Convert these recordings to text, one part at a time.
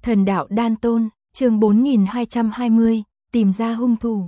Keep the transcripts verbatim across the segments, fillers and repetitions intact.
Thần đạo đan tôn, chương bốn nghìn hai trăm hai mươi, tìm ra hung thủ.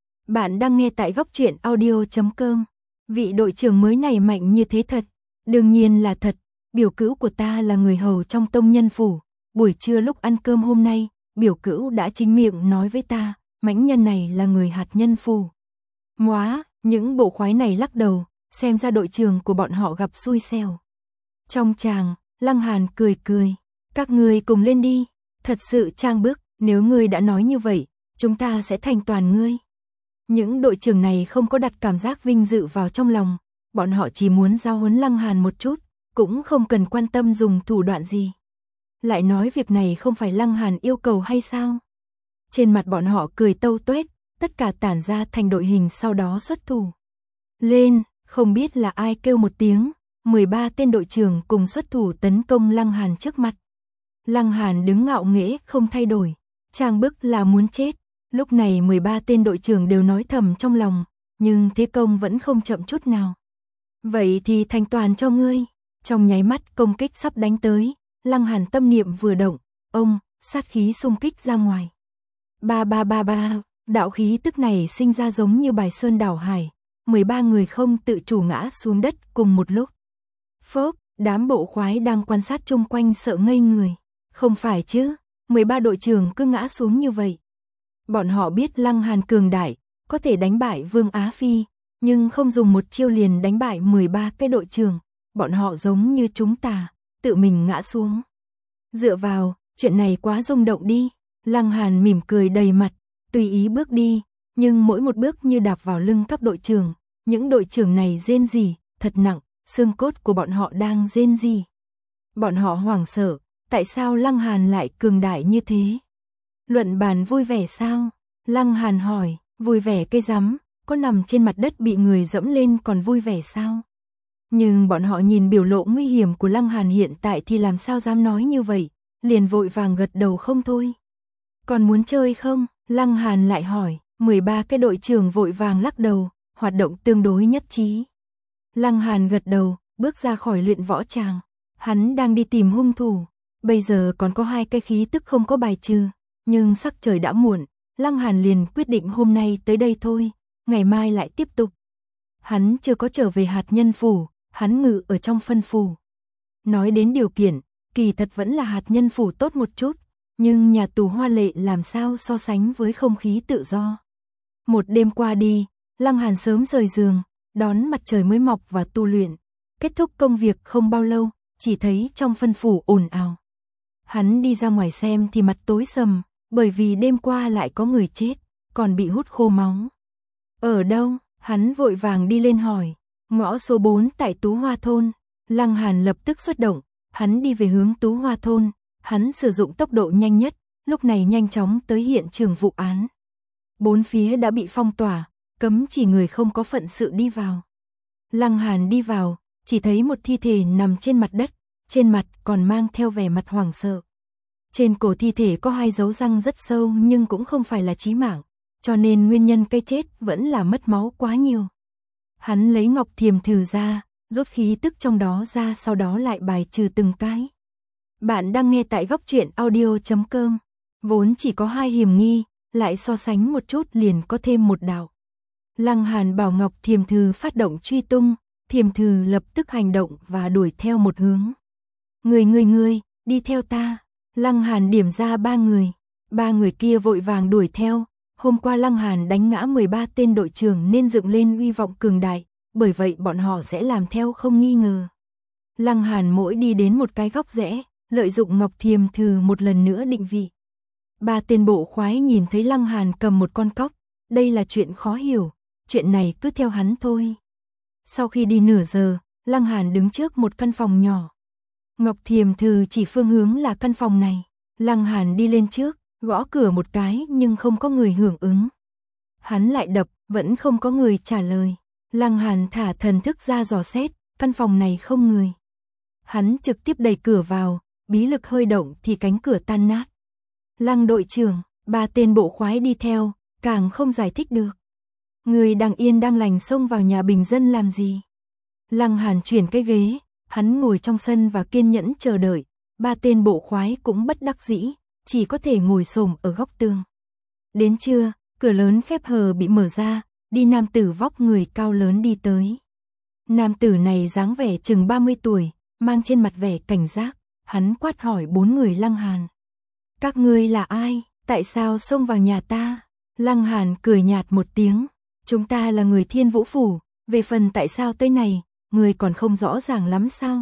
Bạn đang nghe tại góc truyện audio chấm com. Vị đội trưởng mới này mạnh như thế thật. Đương nhiên là thật, biểu cữu của ta là người hầu trong tông nhân phủ. Buổi trưa lúc ăn cơm hôm nay, biểu cữu đã chính miệng nói với ta, mãnh nhân này là người hạt nhân phủ. Móa, những bộ khoái này lắc đầu, xem ra đội trưởng của bọn họ gặp xui xẻo. Trong tràng, Lăng Hàn cười cười, các ngươi cùng lên đi. Thật sự trang bức, nếu ngươi đã nói như vậy, chúng ta sẽ thành toàn ngươi. Những đội trưởng này không có đặt cảm giác vinh dự vào trong lòng, bọn họ chỉ muốn giao huấn Lăng Hàn một chút, cũng không cần quan tâm dùng thủ đoạn gì. Lại nói việc này không phải Lăng Hàn yêu cầu hay sao? Trên mặt bọn họ cười tâu tuét, tất cả tản ra thành đội hình sau đó xuất thủ. Lên, không biết là ai kêu một tiếng, mười ba tên đội trưởng cùng xuất thủ tấn công Lăng Hàn trước mặt. Lăng Hàn đứng ngạo nghễ không thay đổi, trang bức là muốn chết. Lúc này mười ba tên đội trưởng đều nói thầm trong lòng, nhưng thế công vẫn không chậm chút nào. Vậy thì thành toàn cho ngươi. Trong nháy mắt công kích sắp đánh tới, Lăng Hàn tâm niệm vừa động, ông, sát khí xung kích ra ngoài. Ba ba ba ba, đạo khí tức này sinh ra giống như bài sơn đảo hải, mười ba người không tự chủ ngã xuống đất cùng một lúc. Phốc, đám bộ khoái đang quan sát chung quanh sợ ngây người. Không phải chứ, mười ba đội trưởng cứ ngã xuống như vậy. Bọn họ biết Lăng Hàn cường đại, có thể đánh bại Vương Á Phi, nhưng không dùng một chiêu liền đánh bại mười ba cái đội trưởng, bọn họ giống như chúng ta, tự mình ngã xuống. Dựa vào, chuyện này quá rung động đi. Lăng Hàn mỉm cười đầy mặt, tùy ý bước đi, nhưng mỗi một bước như đạp vào lưng các đội trưởng, những đội trưởng này rên rỉ, thật nặng, xương cốt của bọn họ đang rên rỉ. Bọn họ hoảng sợ, tại sao Lăng Hàn lại cường đại như thế? Luận bàn vui vẻ sao? Lăng Hàn hỏi, vui vẻ cái rắm, có nằm trên mặt đất bị người dẫm lên còn vui vẻ sao? Nhưng bọn họ nhìn biểu lộ nguy hiểm của Lăng Hàn hiện tại thì làm sao dám nói như vậy, liền vội vàng gật đầu không thôi. Còn muốn chơi không? Lăng Hàn lại hỏi, mười ba cái đội trưởng vội vàng lắc đầu, hoạt động tương đối nhất trí. Lăng Hàn gật đầu, bước ra khỏi luyện võ tràng, hắn đang đi tìm hung thủ, bây giờ còn có hai cái khí tức không có bài trừ, nhưng sắc trời đã muộn, Lăng Hàn liền quyết định hôm nay tới đây thôi, ngày mai lại tiếp tục. Hắn chưa có trở về hạt nhân phủ, hắn ngự ở trong phân phủ. Nói đến điều kiện, kỳ thật vẫn là hạt nhân phủ tốt một chút, nhưng nhà tù Hoa Lệ làm sao so sánh với không khí tự do. Một đêm qua đi, Lăng Hàn sớm rời giường, đón mặt trời mới mọc và tu luyện. Kết thúc công việc không bao lâu, chỉ thấy trong phân phủ ồn ào. Hắn đi ra ngoài xem thì mặt tối sầm, bởi vì đêm qua lại có người chết, còn bị hút khô máu. Ở đâu? Hắn vội vàng đi lên hỏi. Ngõ số bốn tại Tú Hoa Thôn. Lăng Hàn lập tức xuất động, hắn đi về hướng Tú Hoa Thôn. Hắn sử dụng tốc độ nhanh nhất, lúc này nhanh chóng tới hiện trường vụ án. Bốn phía đã bị phong tỏa, cấm chỉ người không có phận sự đi vào. Lăng Hàn đi vào, chỉ thấy một thi thể nằm trên mặt đất, trên mặt còn mang theo vẻ mặt hoảng sợ. Trên cổ thi thể có hai dấu răng rất sâu nhưng cũng không phải là chí mạng, cho nên nguyên nhân cái chết vẫn là mất máu quá nhiều. Hắn lấy ngọc thiềm thử ra, rút khí tức trong đó ra, sau đó lại bài trừ từng cái. Bạn đang nghe tại góc truyện audio chấm com. Vốn chỉ có hai hiểm nghi, lại so sánh một chút liền có thêm một đạo. Lăng Hàn bảo ngọc thiềm thử phát động truy tung, thiềm thử lập tức hành động và đuổi theo một hướng. Người người người, đi theo ta. Lăng Hàn điểm ra ba người, ba người kia vội vàng đuổi theo. Hôm qua Lăng Hàn đánh ngã mười ba tên đội trưởng nên dựng lên uy vọng cường đại, bởi vậy bọn họ sẽ làm theo không nghi ngờ. Lăng Hàn mỗi đi đến một cái góc rẽ, lợi dụng ngọc thiềm thử một lần nữa định vị. Ba tên bộ khoái nhìn thấy Lăng Hàn cầm một con cóc, đây là chuyện khó hiểu, chuyện này cứ theo hắn thôi. Sau khi đi nửa giờ, Lăng Hàn đứng trước một căn phòng nhỏ. Ngọc thiềm thử chỉ phương hướng là căn phòng này. Lăng Hàn đi lên trước, gõ cửa một cái nhưng không có người hưởng ứng. Hắn lại đập, vẫn không có người trả lời. Lăng Hàn thả thần thức ra dò xét, căn phòng này không người. Hắn trực tiếp đẩy cửa vào, bí lực hơi động thì cánh cửa tan nát. Lăng đội trưởng, ba tên bộ khoái đi theo, càng không giải thích được. Người đang yên đang lành xông vào nhà bình dân làm gì? Lăng Hàn chuyển cái ghế, hắn ngồi trong sân và kiên nhẫn chờ đợi. Ba tên bộ khoái cũng bất đắc dĩ, chỉ có thể ngồi xổm ở góc tường. Đến trưa, cửa lớn khép hờ bị mở ra, đi nam tử vóc người cao lớn đi tới. Nam tử này dáng vẻ chừng ba mươi tuổi, mang trên mặt vẻ cảnh giác, hắn quát hỏi bốn người Lăng Hàn. Các ngươi là ai, tại sao xông vào nhà ta? Lăng Hàn cười nhạt một tiếng, chúng ta là người Thiên Vũ Phủ, về phần tại sao tới này, ngươi còn không rõ ràng lắm sao?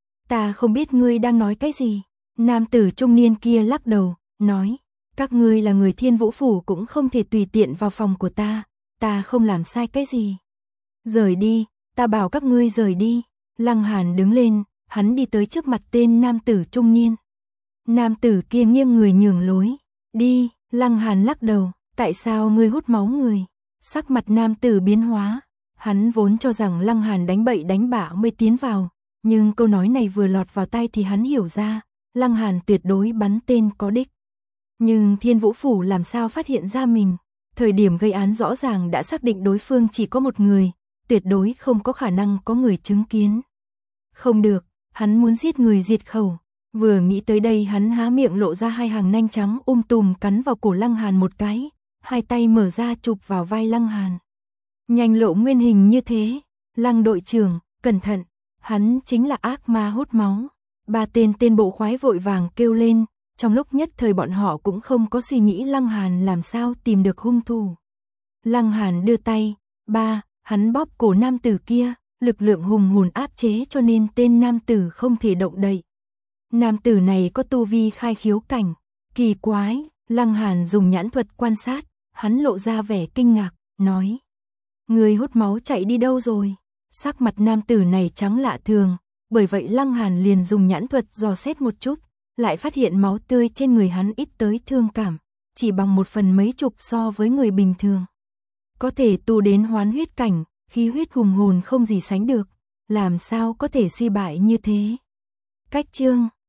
Ta không biết ngươi đang nói cái gì. Nam tử trung niên kia lắc đầu, nói, các ngươi là người Thiên Vũ Phủ cũng không thể tùy tiện vào phòng của ta, ta không làm sai cái gì. Rời đi, ta bảo các ngươi rời đi. Lăng Hàn đứng lên, hắn đi tới trước mặt tên nam tử trung niên. Nam tử kia nghiêng người nhường lối, đi. Lăng Hàn lắc đầu, tại sao ngươi hút máu người? Sắc mặt nam tử biến hóa, hắn vốn cho rằng Lăng Hàn đánh bậy đánh bạ mới tiến vào, nhưng câu nói này vừa lọt vào tai thì hắn hiểu ra, Lăng Hàn tuyệt đối bắn tên có đích. Nhưng Thiên Vũ Phủ làm sao phát hiện ra mình? Thời điểm gây án rõ ràng đã xác định đối phương chỉ có một người, tuyệt đối không có khả năng có người chứng kiến. Không được, hắn muốn giết người diệt khẩu. Vừa nghĩ tới đây hắn há miệng lộ ra hai hàng nanh trắng um tùm cắn vào cổ Lăng Hàn một cái, hai tay mở ra chụp vào vai Lăng Hàn. Nhanh lộ nguyên hình như thế, Lăng đội trưởng, cẩn thận, hắn chính là ác ma hút máu. Ba tên tên bộ khoái vội vàng kêu lên, trong lúc nhất thời bọn họ cũng không có suy nghĩ Lăng Hàn làm sao tìm được hung thủ. Lăng Hàn đưa tay, ba, hắn bóp cổ nam tử kia, lực lượng hùng hồn áp chế cho nên tên nam tử không thể động đậy. Nam tử này có tu vi khai khiếu cảnh, kỳ quái, Lăng Hàn dùng nhãn thuật quan sát, hắn lộ ra vẻ kinh ngạc, nói. Người hút máu chạy đi đâu rồi? Sắc mặt nam tử này trắng lạ thường, bởi vậy Lăng Hàn liền dùng nhãn thuật dò xét một chút, lại phát hiện máu tươi trên người hắn ít tới thương cảm, chỉ bằng một phần mấy chục so với người bình thường. Có thể tu đến hoán huyết cảnh, khí huyết hùng hồn không gì sánh được, làm sao có thể suy bại như thế? Cách chương